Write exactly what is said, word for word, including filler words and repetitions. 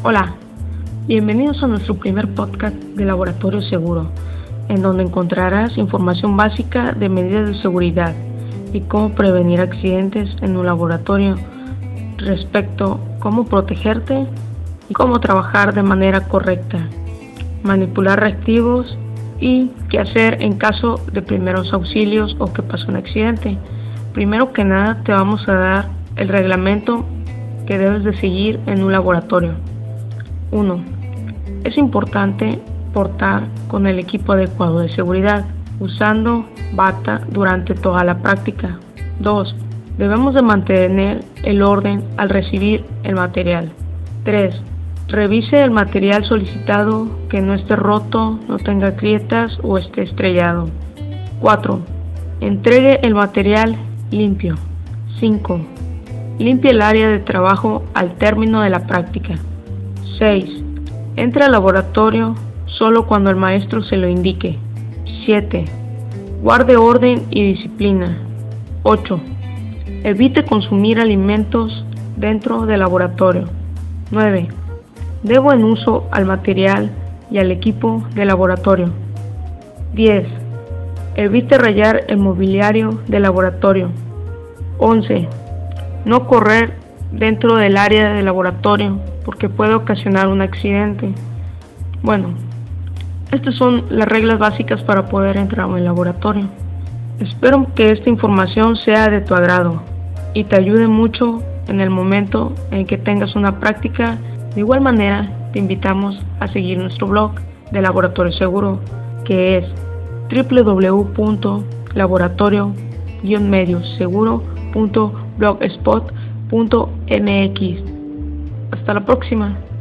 Hola, bienvenidos a nuestro primer podcast de Laboratorio Seguro, en donde encontrarás información básica de medidas de seguridad y cómo prevenir accidentes en un laboratorio respecto a cómo protegerte y cómo trabajar de manera correcta, manipular reactivos y qué hacer en caso de primeros auxilios o que pasó un accidente. Primero que nada te vamos a dar el reglamento que debes de seguir en un laboratorio. uno. Es importante portar con el equipo adecuado de seguridad, usando bata durante toda la práctica. dos. Debemos de mantener el orden al recibir el material. tres. Revise el material solicitado que no esté roto, no tenga grietas o esté estrellado. cuatro. Entregue el material limpio. cinco. Limpie el área de trabajo al término de la práctica. seis. Entre al laboratorio solo cuando el maestro se lo indique. siete. Guarde orden y disciplina. ocho. Evite consumir alimentos dentro del laboratorio. nueve. Dé buen uso al material y al equipo de laboratorio. diez. Evite rayar el mobiliario del laboratorio. once. No correr dentro del área del laboratorio porque puede ocasionar un accidente. Bueno, estas son las reglas básicas para poder entrar en el laboratorio. Espero que esta información sea de tu agrado y te ayude mucho en el momento en que tengas una práctica. De igual manera, te invitamos a seguir nuestro blog de Laboratorio Seguro, que es doble u doble u doble u punto laboratorio guion medio seguro punto blogspot punto m x. Hasta la próxima.